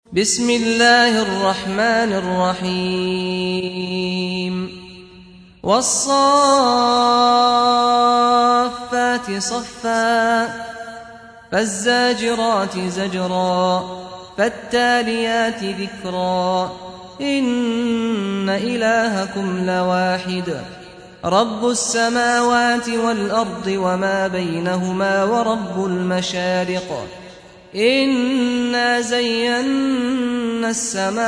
بسم الله الرحمن الرحيم والصافات صفا فالزاجرات زجرا فالتاليات ذكرا إن إلهكم لواحد رب السماوات والأرض وما بينهما ورب المشارق إنا زينا السماء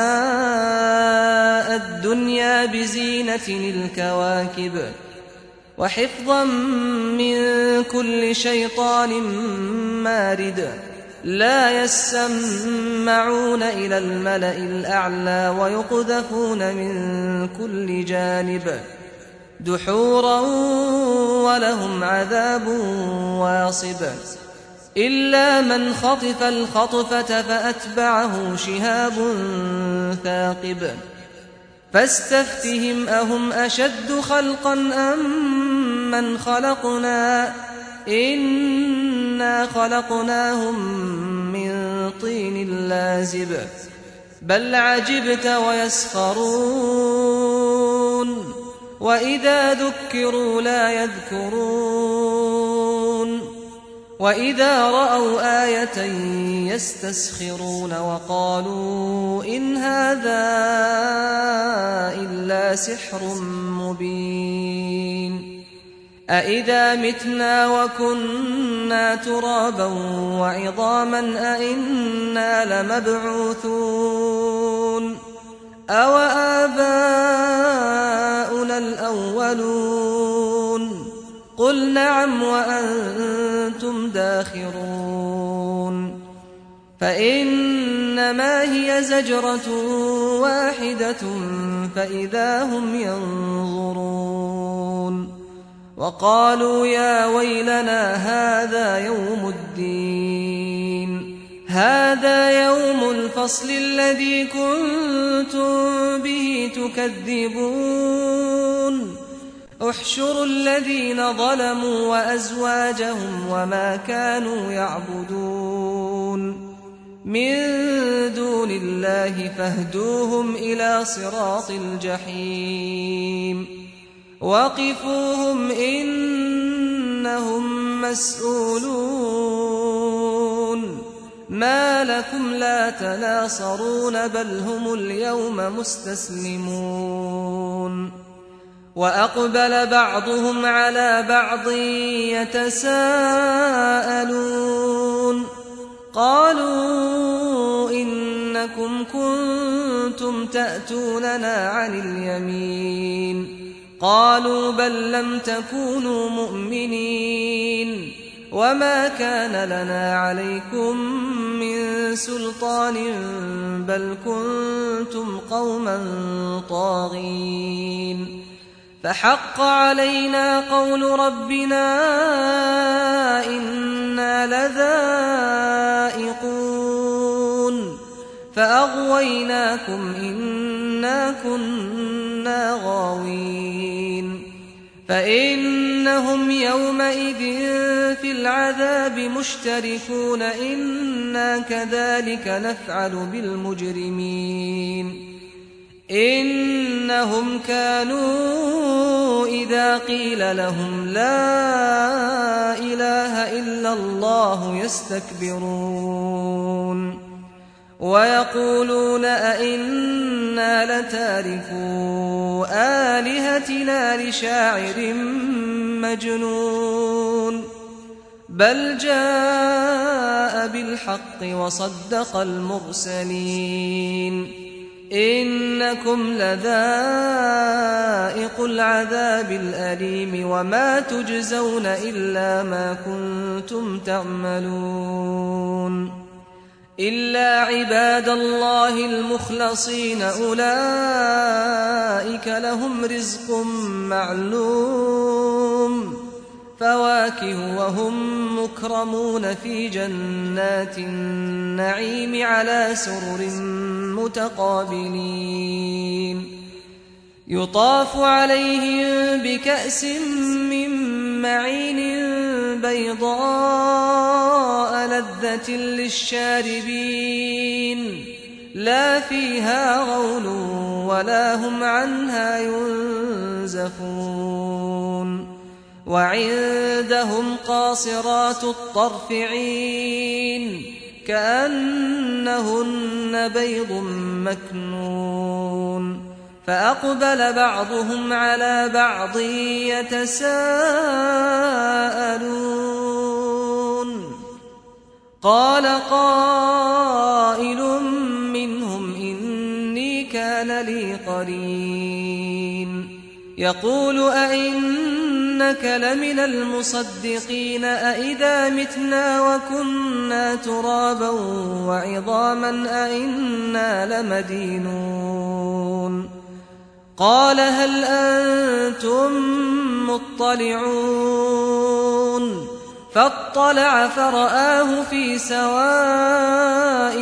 الدنيا بزينة الكواكب وحفظا من كل شيطان مارد لا يسمعون إلى الملأ الأعلى ويقذفون من كل جانب دحورا ولهم عذاب واصب إلا من خطف الخطفة فأتبعه شهاب ثاقب فاستفتهم أهم أشد خلقا أم من خلقنا إنا خلقناهم من طين لازب بل عجبت ويسخرون وإذا ذكروا لا يذكرون وإذا رأوا آية يستسخرون وقالوا إن هذا إلا سحر مبين أإذا متنا وكنا ترابا وعظاما أإنا لمبعوثون أو آباؤنا الأولون قل نعم وأنتم داخرون فإنما هي زجرة واحدة فإذا هم ينظرون وقالوا يا ويلنا هذا يوم الدين هذا يوم الفصل الذي كنتم به تكذبون احشروا الذين ظلموا وأزواجهم وما كانوا يعبدون من دون الله فاهدوهم إلى صراط الجحيم وقفوهم إنهم مسؤولون ما لكم لا تناصرون بل هم اليوم مستسلمون وأقبل بعضهم على بعض يتساءلون قالوا إنكم كنتم تأتوننا عن اليمين قالوا بل لم تكونوا مؤمنين وما كان لنا عليكم من سلطان بل كنتم قوما طاغين فحق علينا قول ربنا إنا لذائقون فأغويناكم إنا كنا غاوين فإنهم يومئذ في العذاب مشتركون إنا كذلك نفعل بالمجرمين إنهم كانوا إذا قيل لهم لا إله إلا الله يستكبرون ويقولون أئنا لتاركو آلهتنا لشاعر مجنون بل جاء بالحق وصدق المرسلين إنكم لذائق العذاب الأليم وما تجزون إلا ما كنتم تعملون إلا عباد الله المخلصين أولئك لهم رزق معلوم فواكه وهم مكرمون في جنات النعيم على سرر متقابلين يطاف عليهم بكأس من معين بيضاء لذة للشاربين لا فيها غول ولا هم عنها ينزفون وعندهم قاصرات الطرف عين كأنهن بيض مكنون فأقبل بعضهم على بعض يتساءلون قال قائل منهم إني كان لي قرين يقول أئنك لمن المصدقين أئذا متنا وكنا ترابا وعظاما أئنا لمدينون قال هل أنتم مطلعون فاطلع فرآه في سواء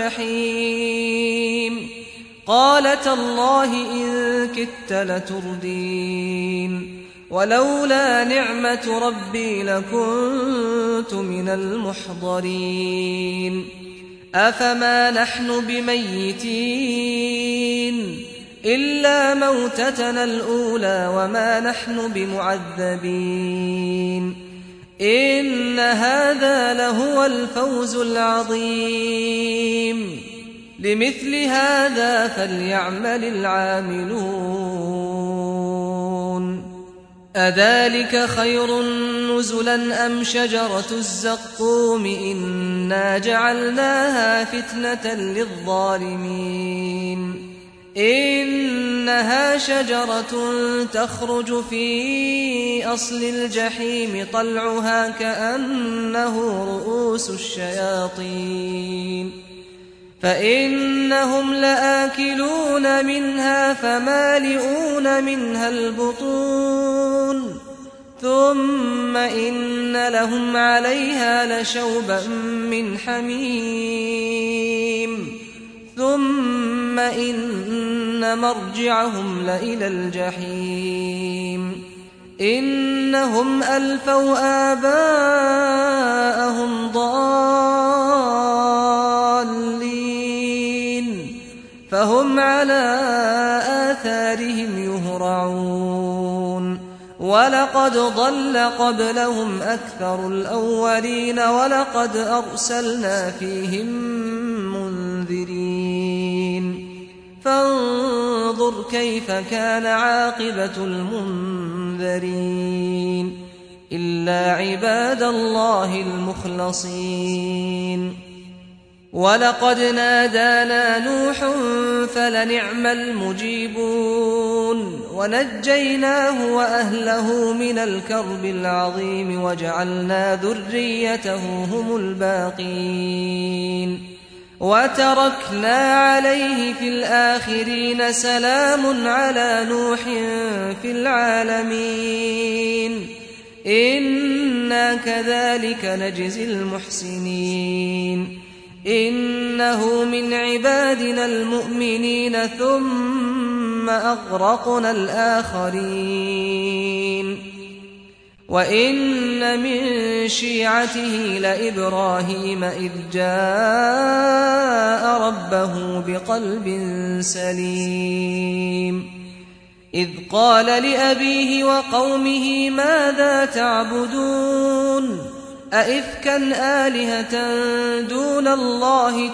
الجحيم قال تالله إن كدت لتردين ولولا نعمة ربي لكنت من المحضرين أفما نحن بميتين إلا موتتنا الأولى وما نحن بمعذبين إن هذا لهو الفوز العظيم لمثل هذا فليعمل العاملون أذلك خير نزلا أم شجرة الزقوم إنا جعلناها فتنة للظالمين إنها شجرة تخرج في أصل الجحيم طلعها كأنه رؤوس الشياطين فإنهم لآكلون منها فمالئون منها البطون ثم إن لهم عليها لشوبا من حميم ثم إن مرجعهم لإلى الجحيم إنهم ألفوا آباءهم ضالين فهم على آثارهم يهرعون ولقد ضل قبلهم أكثر الأولين ولقد أرسلنا فيهم منذرين فانظر كيف كان عاقبة المنذرين إلا عباد الله المخلصين ولقد نادانا نوح فلنعم المجيبون ونجيناه وأهله من الكرب العظيم وجعلنا ذريته هم الباقين وتركنا عليه في الآخرين سلام على نوح في العالمين إنا كذلك نجزي المحسنين إنه من عبادنا المؤمنين ثم أغرقنا الآخرين وإن من شيعته لإبراهيم إذ جاء ربه بقلب سليم إذ قال لأبيه وقومه ماذا تعبدون أئفكا آلهة دون الله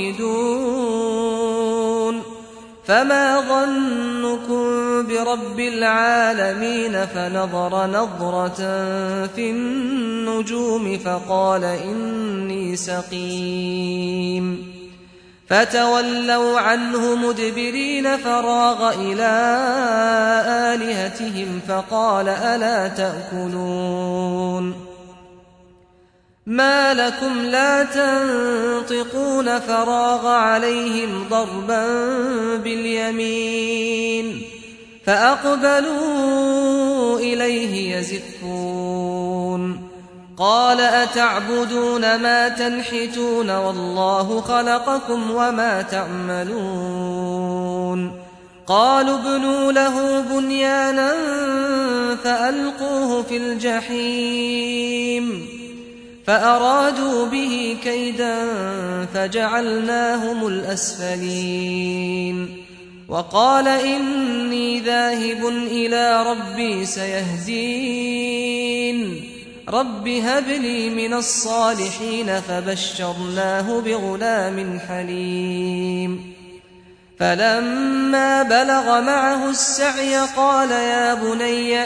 تريدون فما ظنكم برب العالمين فنظر نظرة في النجوم فقال إني سقيم فتولوا عنه مدبرين فراغ إلى آلهتهم فقال ألا تأكلون ما لكم لا تنطقون فراغ عليهم ضربا باليمين فأقبلوا إليه يزفون قال أتعبدون ما تنحتون والله خلقكم وما تعملون قالوا ابنوا له بنيانا فألقوه في الجحيم فأرادوا به كيدا فجعلناهم الأسفلين وقال إني ذاهب إلى ربي سيهدين رب هب لي من الصالحين فبشرناه بغلام حليم فلما بلغ معه السعي قال يا بني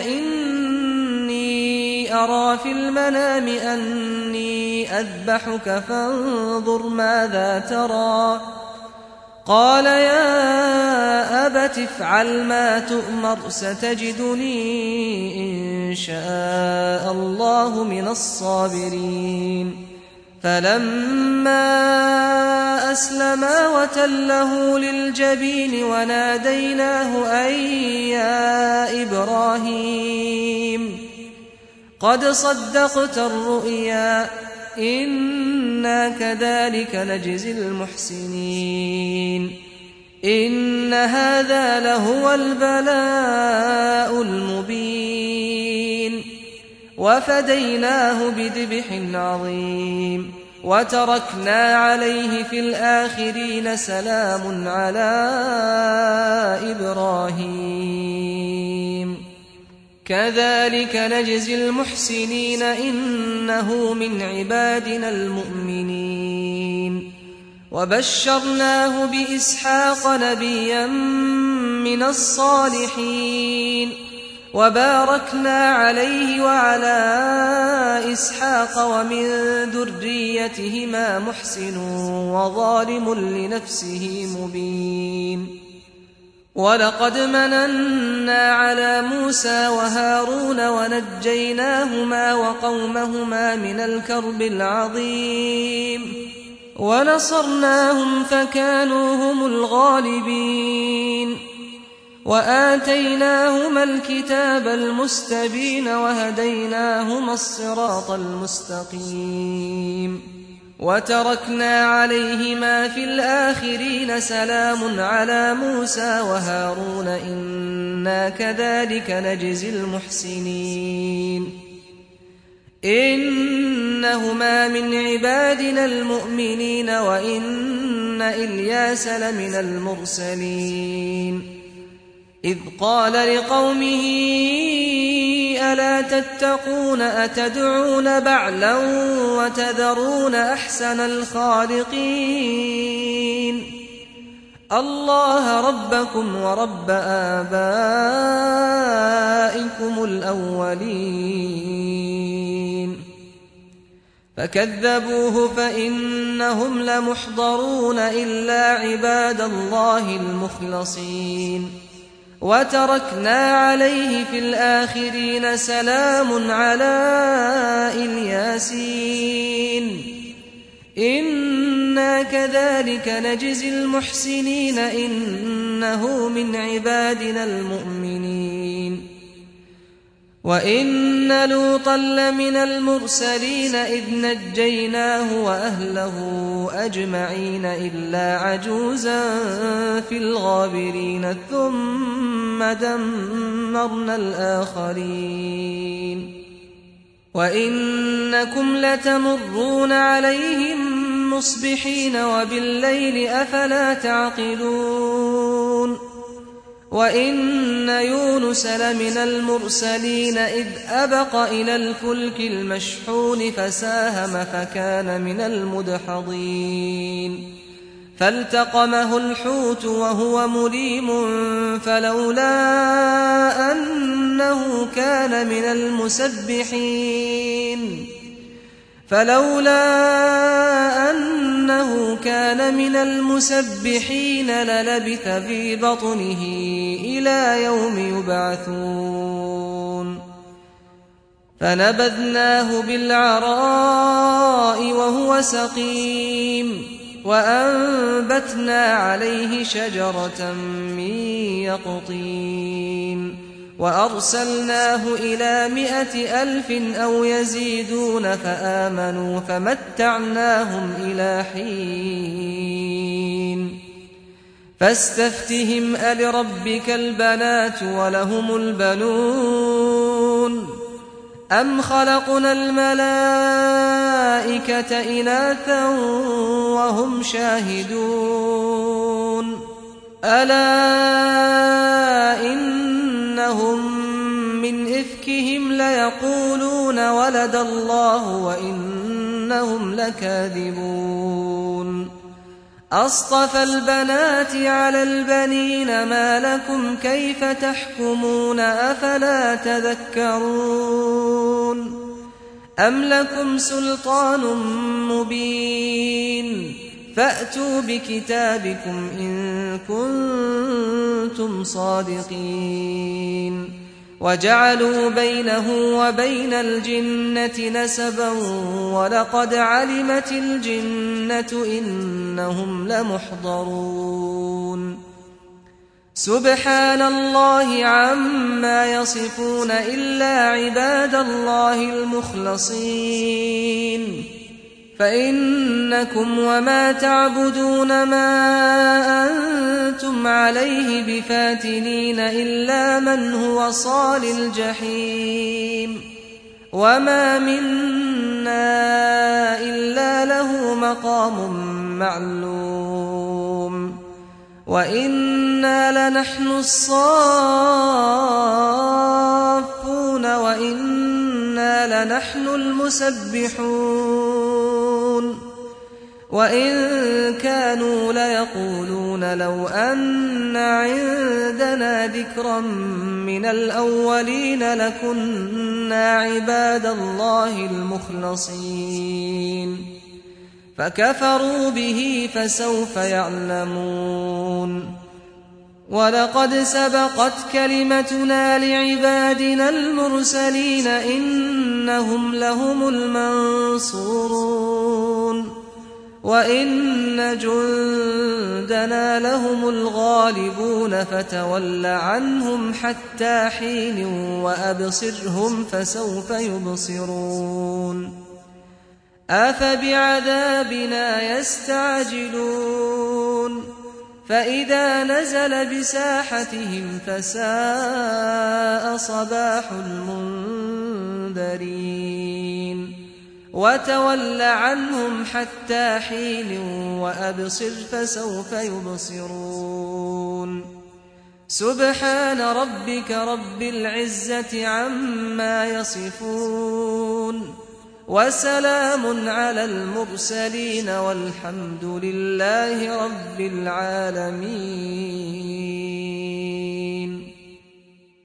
إني أرى في المنام أني أذبحك فانظر ماذا ترى قال يا أبت افعل ما تؤمر ستجدني إن شاء الله من الصابرين فلما أسلما وتله للجبين وناديناه أن يا إبراهيم قد صدقت الرؤيا إنا كذلك نجزي المحسنين إن هذا لهو البلاء المبين وفديناه بذبح عظيم وتركنا عليه في الآخرين سلام على إبراهيم كذلك نجزي المحسنين إنه من عبادنا المؤمنين وبشرناه بإسحاق نبيا من الصالحين وباركنا عليه وعلى إسحاق ومن ذريتهما محسن وظالم لنفسه مبين ولقد مننا على موسى وهارون ونجيناهما وقومهما من الكرب العظيم ونصرناهم فكانوا هم الغالبين وآتيناهما الكتاب المستبين وهديناهما الصراط المستقيم وتركنا عليهما في الآخرين سلام على موسى وهارون إنا كذلك نجزي المحسنين إنهما من عبادنا المؤمنين وإن إلياس لمن المرسلين إذ قال لقومه ألا تتقون أتدعون بعلا وتذرون أحسن الخالقين الله ربكم ورب آبائكم الأولين فكذبوه فإنهم لمحضرون إلا عباد الله المخلصين وتركنا عليه في الآخرين سلام على الياسين إنا كذلك نجزي المحسنين إنه من عبادنا المؤمنين وإن لوطا لمن المرسلين إذ نجيناه وأهله أجمعين إلا عجوزا في الغابرين ثم دمرنا الآخرين وإنكم لتمرون عليهم مصبحين وبالليل أفلا تعقلون وإن يونس لمن المرسلين إذ أبق إلى الفلك المشحون فساهم فكان من المدحضين فالتقمه الحوت وهو مليم فلولا أنه كان من المسبحين للبث في بطنه إلى يوم يبعثون فنبذناه بالعراء وهو سقيم وأنبتنا عليه شجرة من يقطين وأرسلناه إلى 100,000 أو يزيدون فآمنوا فمتعناهم إلى حين فاستفتهم ألربك البنات ولهم البنون أم خلقنا الملائكة إناثا وهم شاهدون ألا إنهم من إفكهم ليقولون ولد الله وإنهم لكاذبون أصطفى البنات على البنين ما لكم كيف تحكمون أفلا تذكرون أم لكم سلطان مبين فأتوا بكتابكم إن كنتم صادقين وجعلوا بينه وبين الجنة نسبا ولقد علمت الجنة إنهم لمحضرون سبحان الله عما يصفون إلا عباد الله المخلصين فإنكم وما تعبدون ما أنتم عليه بفاتنين إلا من هو صال الجحيم وما منا إلا له مقام معلوم وإنا لنحن الصافون وإنا لنحن المسبحون وإن كانوا ليقولون لو أن عندنا ذكرا من الأولين لكنا عباد الله المخلصين فكفروا به فسوف يعلمون ولقد سبقت كلمتنا لعبادنا المرسلين إنهم لهم المنصورون وإن جندنا لهم الغالبون فتول عنهم حتى حين وأبصرهم فسوف يبصرون أفبعذابنا يستعجلون فإذا نزل بساحتهم فساء صباح المنذرين وتول عنهم حتى حين وأبصر فسوف يبصرون سبحان ربك رب العزة عما يصفون وسلام على المرسلين والحمد لله رب العالمين.